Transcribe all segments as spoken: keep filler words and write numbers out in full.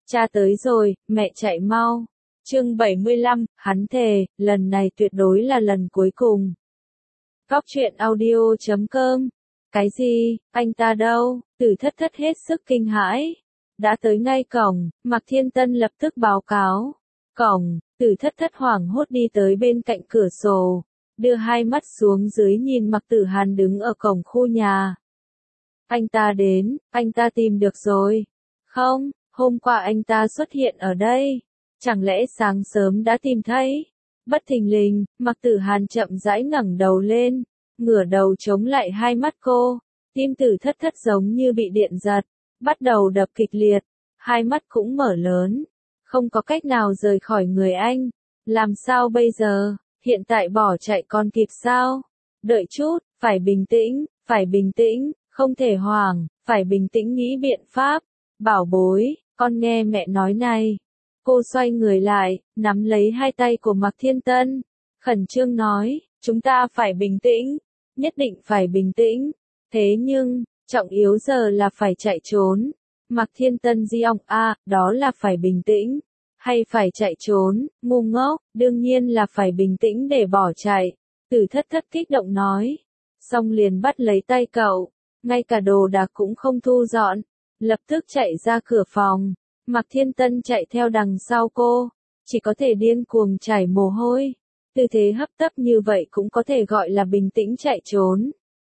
Cha tới rồi, mẹ chạy mau. Chương bảy mươi lăm, hắn thề, lần này tuyệt đối là lần cuối cùng. Góc truyện audio chấm com. Cái gì, anh ta đâu? Tử Thất Thất hết sức kinh hãi. Đã tới ngay cổng, Mạc Thiên Tân lập tức báo cáo. Cổng, Tử Thất Thất hoảng hốt đi tới bên cạnh cửa sổ, đưa hai mắt xuống dưới nhìn Mạc Tử Hàn đứng ở cổng khu nhà. Anh ta đến, anh ta tìm được rồi. Không, hôm qua anh ta xuất hiện ở đây. Chẳng lẽ sáng sớm đã tìm thấy? Bất thình lình, Mạc Tử Hàn chậm rãi ngẩng đầu lên, ngửa đầu chống lại hai mắt cô. Tim Tử Thất Thất giống như bị điện giật, bắt đầu đập kịch liệt, hai mắt cũng mở lớn. Không có cách nào rời khỏi người anh. Làm sao bây giờ? Hiện tại bỏ chạy còn kịp sao? Đợi chút, phải bình tĩnh, phải bình tĩnh, không thể hoảng, phải bình tĩnh nghĩ biện pháp. Bảo bối, con nghe mẹ nói này. Cô xoay người lại, nắm lấy hai tay của Mạc Thiên Tân, khẩn trương nói, chúng ta phải bình tĩnh, nhất định phải bình tĩnh. Thế nhưng, trọng yếu giờ là phải chạy trốn. Mạc Thiên Tân di ông a, đó là phải bình tĩnh, hay phải chạy trốn, ngu ngốc, đương nhiên là phải bình tĩnh để bỏ chạy. Tử Thất Thất kích động nói, xong liền bắt lấy tay cậu, ngay cả đồ đạc cũng không thu dọn, lập tức chạy ra cửa phòng. Mạc Thiên Tân chạy theo đằng sau cô, chỉ có thể điên cuồng chảy mồ hôi. Tư thế hấp tấp như vậy cũng có thể gọi là bình tĩnh chạy trốn.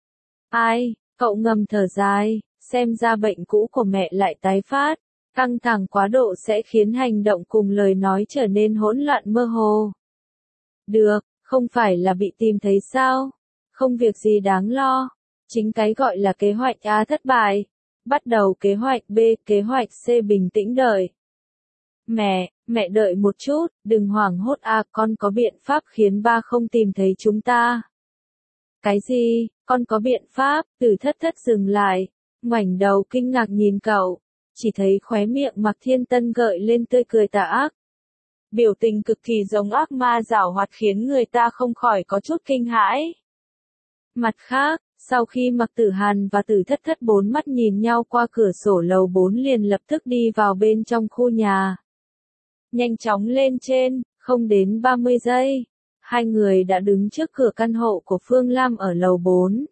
Ai, cậu ngầm thở dài, xem ra bệnh cũ của mẹ lại tái phát. Căng thẳng quá độ sẽ khiến hành động cùng lời nói trở nên hỗn loạn mơ hồ. Được, không phải là bị tìm thấy sao? Không việc gì đáng lo. Chính cái gọi là kế hoạch A thất bại. Bắt đầu kế hoạch B, kế hoạch C bình tĩnh đợi. Mẹ, mẹ đợi một chút, đừng hoảng hốt a, con có biện pháp khiến ba không tìm thấy chúng ta. Cái gì, con có biện pháp? Tử Thất Thất dừng lại, ngoảnh đầu kinh ngạc nhìn cậu, chỉ thấy khóe miệng Mạc Thiên Tân gợi lên tươi cười tà ác. Biểu tình cực kỳ giống ác ma giảo hoạt khiến người ta không khỏi có chút kinh hãi. Mặt khác, sau khi Mạc Tử Hàn và Tử Thất Thất bốn mắt nhìn nhau qua cửa sổ lầu bốn liền lập tức đi vào bên trong khu nhà. Nhanh chóng lên trên, không đến ba mươi giây, hai người đã đứng trước cửa căn hộ của Phương Lam ở lầu bốn.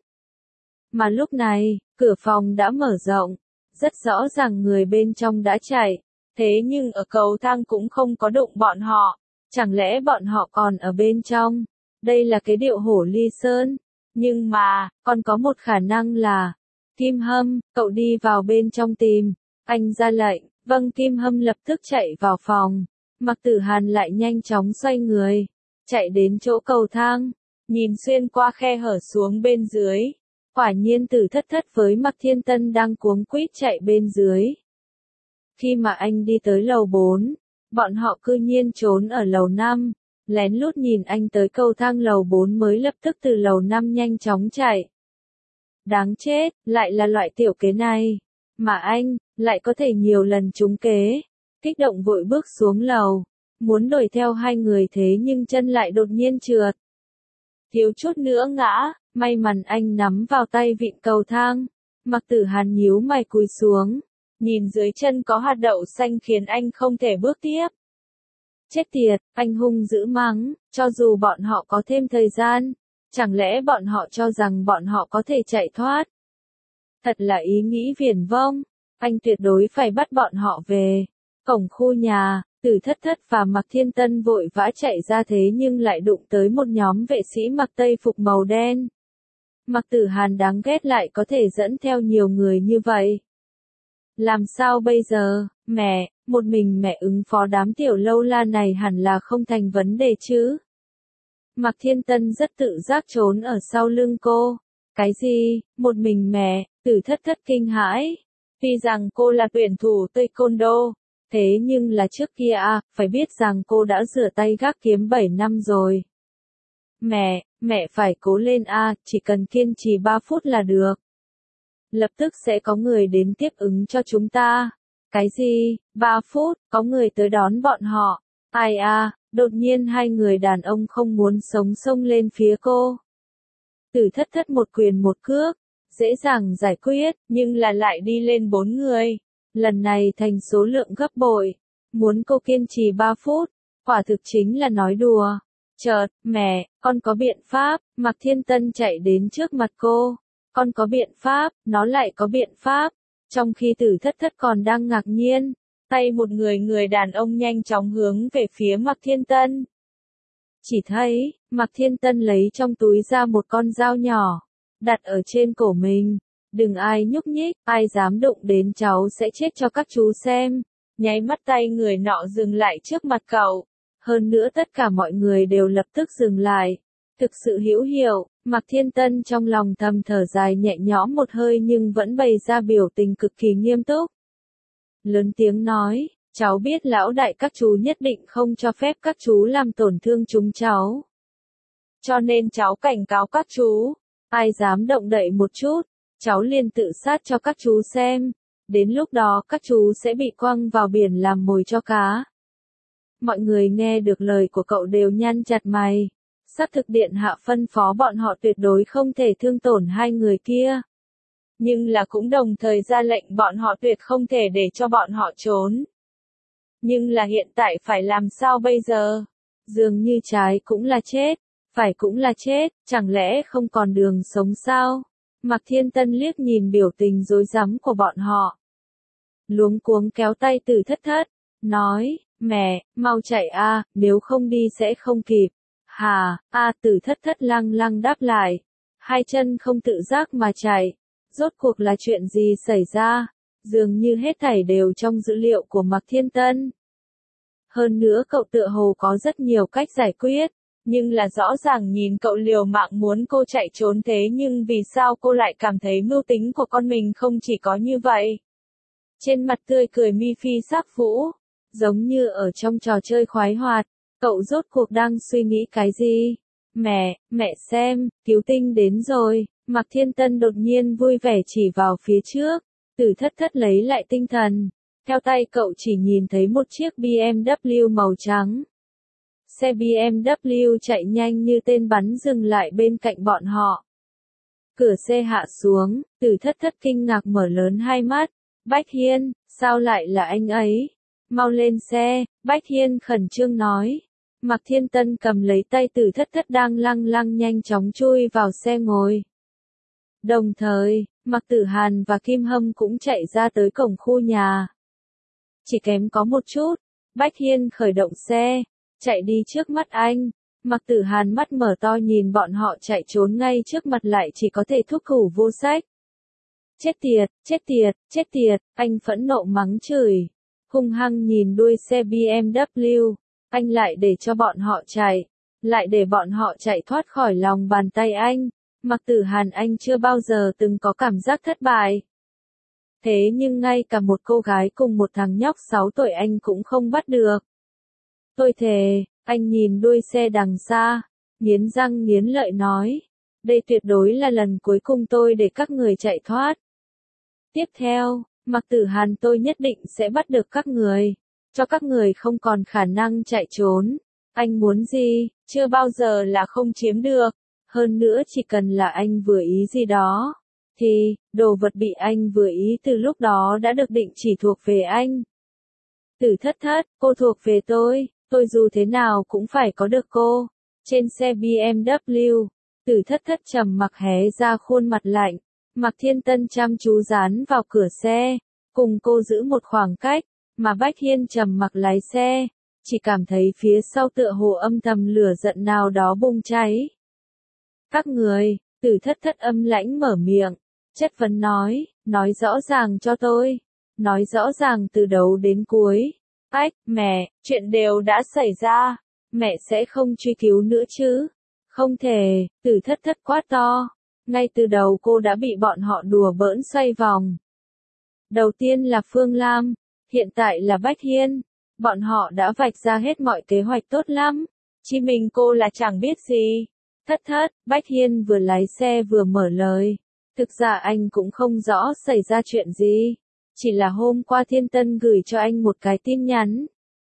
Mà lúc này, cửa phòng đã mở rộng, rất rõ ràng người bên trong đã chạy, thế nhưng ở cầu thang cũng không có đụng bọn họ, chẳng lẽ bọn họ còn ở bên trong? Đây là cái điệu hổ ly sơn. Nhưng mà, còn có một khả năng là, Kim Hâm, cậu đi vào bên trong tìm. Anh ra lệnh, vâng. Kim Hâm lập tức chạy vào phòng. Mạc Tử Hàn lại nhanh chóng xoay người, chạy đến chỗ cầu thang, nhìn xuyên qua khe hở xuống bên dưới. Quả nhiên Tử Thất Thất với Mạc Thiên Tân đang cuống quýt chạy bên dưới. Khi mà anh đi tới lầu bốn, bọn họ cư nhiên trốn ở lầu năm. Lén lút nhìn anh tới cầu thang lầu bốn mới lập tức từ lầu năm nhanh chóng chạy. Đáng chết, lại là loại tiểu kế này. Mà anh, lại có thể nhiều lần trúng kế. Kích động vội bước xuống lầu, muốn đuổi theo hai người thế nhưng chân lại đột nhiên trượt. Thiếu chút nữa ngã, may mắn anh nắm vào tay vịn cầu thang. Mạc Tử Hàn nhíu mày cúi xuống, nhìn dưới chân có hạt đậu xanh khiến anh không thể bước tiếp. Chết tiệt, anh hung dữ mắng, cho dù bọn họ có thêm thời gian, chẳng lẽ bọn họ cho rằng bọn họ có thể chạy thoát? Thật là ý nghĩ viển vông, anh tuyệt đối phải bắt bọn họ về. Cổng khu nhà, Tử Thất Thất và Mạc Thiên Tân vội vã chạy ra thế nhưng lại đụng tới một nhóm vệ sĩ mặc tây phục màu đen. Mạc Tử Hàn đáng ghét lại có thể dẫn theo nhiều người như vậy. Làm sao bây giờ, mẹ, một mình mẹ ứng phó đám tiểu lâu la này hẳn là không thành vấn đề chứ. Mạc Thiên Tân rất tự giác trốn ở sau lưng cô. Cái gì, một mình mẹ? Tử Thất Thất kinh hãi. Tuy rằng cô là tuyển thủ taekwondo, thế nhưng là trước kia à, phải biết rằng cô đã rửa tay gác kiếm bảy năm rồi. Mẹ, mẹ phải cố lên a, chỉ cần kiên trì ba phút là được. Lập tức sẽ có người đến tiếp ứng cho chúng ta. Cái gì, ba phút, có người tới đón bọn họ. Ai à, đột nhiên hai người đàn ông không muốn sống xông lên phía cô. Tử Thất Thất một quyền một cước, dễ dàng giải quyết, nhưng là lại đi lên bốn người. lần này thành số lượng gấp bội. Muốn cô kiên trì ba phút, quả thực chính là nói đùa. Chợt, mẹ, con có biện pháp, Mạc Thiên Tân chạy đến trước mặt cô. Con có biện pháp, nó lại có biện pháp. Trong khi Tử Thất Thất còn đang ngạc nhiên, tay một người người đàn ông nhanh chóng hướng về phía Mạc Thiên Tân. Chỉ thấy, Mạc Thiên Tân lấy trong túi ra một con dao nhỏ, đặt ở trên cổ mình. Đừng ai nhúc nhích, ai dám đụng đến cháu sẽ chết cho các chú xem. Nháy mắt tay người nọ dừng lại trước mặt cậu. Hơn nữa tất cả mọi người đều lập tức dừng lại. Thực sự hữu hiệu, Mạc Thiên Tân trong lòng thầm thở dài nhẹ nhõm một hơi nhưng vẫn bày ra biểu tình cực kỳ nghiêm túc. Lớn tiếng nói, cháu biết lão đại các chú nhất định không cho phép các chú làm tổn thương chúng cháu. Cho nên cháu cảnh cáo các chú, ai dám động đậy một chút, cháu liền tự sát cho các chú xem. Đến lúc đó các chú sẽ bị quăng vào biển làm mồi cho cá. Mọi người nghe được lời của cậu đều nhăn chặt mày. Xác thực điện hạ phân phó bọn họ tuyệt đối không thể thương tổn hai người kia. Nhưng là cũng đồng thời ra lệnh bọn họ tuyệt không thể để cho bọn họ trốn. Nhưng là hiện tại phải làm sao bây giờ? Dường như trái cũng là chết, phải cũng là chết, chẳng lẽ không còn đường sống sao? Mạc Thiên Tân liếc nhìn biểu tình rối rắm của bọn họ. Luống cuống kéo tay Tử Thất Thất, nói, mẹ, mau chạy a, nếu không đi sẽ không kịp. Hà, a Tử Thất Thất lăng lăng đáp lại. Hai chân không tự giác mà chạy. Rốt cuộc là chuyện gì xảy ra? Dường như hết thảy đều trong dữ liệu của Mạc Thiên Tân. Hơn nữa cậu tựa hồ có rất nhiều cách giải quyết. Nhưng là rõ ràng nhìn cậu liều mạng muốn cô chạy trốn thế nhưng vì sao cô lại cảm thấy mưu tính của con mình không chỉ có như vậy. Trên mặt tươi cười mi phi sắc vũ, giống như ở trong trò chơi khoái hoạt, cậu rốt cuộc đang suy nghĩ cái gì? Mẹ, mẹ xem, cứu tinh đến rồi, Mạc Thiên Tân đột nhiên vui vẻ chỉ vào phía trước, Tử Thất Thất lấy lại tinh thần, theo tay cậu chỉ nhìn thấy một chiếc bê em vê màu trắng. Xe bê em vê chạy nhanh như tên bắn dừng lại bên cạnh bọn họ. Cửa xe hạ xuống, Tử Thất Thất kinh ngạc mở lớn hai mắt. Bách Hiên, sao lại là anh ấy? Mau lên xe, Bách Hiên khẩn trương nói. Mạc Thiên Tân cầm lấy tay Tử Thất Thất đang lăng lăng nhanh chóng chui vào xe ngồi. Đồng thời, Mạc Tử Hàn và Kim Hâm cũng chạy ra tới cổng khu nhà. Chỉ kém có một chút, Bách Hiên khởi động xe, chạy đi trước mắt anh. Mạc Tử Hàn mắt mở to nhìn bọn họ chạy trốn ngay trước mặt lại chỉ có thể thúc thủ vô sách. Chết tiệt, chết tiệt, chết tiệt, anh phẫn nộ mắng chửi. Hung hăng nhìn đuôi xe bê em vê, anh lại để cho bọn họ chạy, lại để bọn họ chạy thoát khỏi lòng bàn tay anh. Mạc Tử Hàn anh chưa bao giờ từng có cảm giác thất bại. Thế nhưng ngay cả một cô gái cùng một thằng nhóc sáu tuổi anh cũng không bắt được. Tôi thề, anh nhìn đuôi xe đằng xa, nghiến răng nghiến lợi nói. Đây tuyệt đối là lần cuối cùng tôi để các người chạy thoát. Tiếp theo, Mạc Tử Hàn tôi nhất định sẽ bắt được các người, cho các người không còn khả năng chạy trốn. Anh muốn gì, chưa bao giờ là không chiếm được. Hơn nữa chỉ cần là anh vừa ý gì đó, thì, đồ vật bị anh vừa ý từ lúc đó đã được định chỉ thuộc về anh. Tử Thất Thất, cô thuộc về tôi, tôi dù thế nào cũng phải có được cô. Trên xe bê em vê, Tử Thất Thất trầm mặc hé ra khuôn mặt lạnh. Mạc Thiên Tân chăm chú dán vào cửa xe, cùng cô giữ một khoảng cách, mà Bách Hiên trầm mặc lái xe, chỉ cảm thấy phía sau tựa hồ âm thầm lửa giận nào đó bùng cháy. Các người, Tử Thất Thất âm lãnh mở miệng, chất vấn nói, nói rõ ràng cho tôi, nói rõ ràng từ đầu đến cuối. Ách, mẹ, chuyện đều đã xảy ra, mẹ sẽ không truy cứu nữa chứ? Không thể, Tử Thất Thất quát to. Ngay từ đầu cô đã bị bọn họ đùa bỡn xoay vòng. Đầu tiên là Phương Lam, hiện tại là Bách Hiên. Bọn họ đã vạch ra hết mọi kế hoạch tốt lắm. Chỉ mình cô là chẳng biết gì. Thất Thất, Bách Hiên vừa lái xe vừa mở lời. Thực ra anh cũng không rõ xảy ra chuyện gì. Chỉ là hôm qua Thiên Tân gửi cho anh một cái tin nhắn.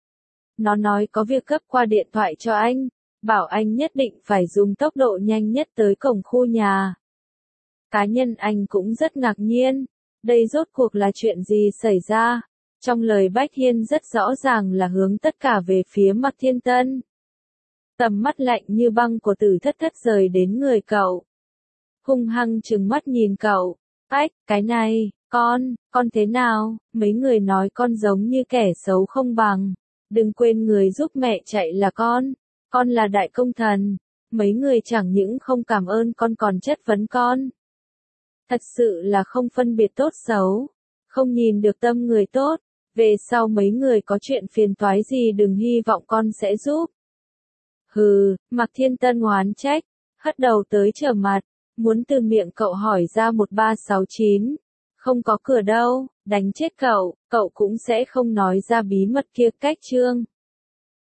Nó nói có việc gấp qua điện thoại cho anh. Bảo anh nhất định phải dùng tốc độ nhanh nhất tới cổng khu nhà. Cá nhân anh cũng rất ngạc nhiên, Đây rốt cuộc là chuyện gì xảy ra? Trong lời Bách Hiên rất rõ ràng là hướng tất cả về phía Mạc Thiên Tân. Tầm mắt lạnh như băng của Tử Thất Thất rời đến người cậu. Hung hăng trừng mắt nhìn cậu. Ách, cái này, con, con thế nào? Mấy người nói con giống như kẻ xấu không bằng. Đừng quên người giúp mẹ chạy là con. Con là đại công thần. Mấy người chẳng những không cảm ơn con còn chất vấn con. Thật sự là không phân biệt tốt xấu. Không nhìn được tâm người tốt. Về sau mấy người có chuyện phiền toái gì đừng hy vọng con sẽ giúp. Hừ, Mạc Thiên Tân oán trách. Hất đầu tới trở mặt. Muốn từ miệng cậu hỏi ra một ba sáu chín. Không có cửa đâu, đánh chết cậu, cậu cũng sẽ không nói ra bí mật kia cách chương.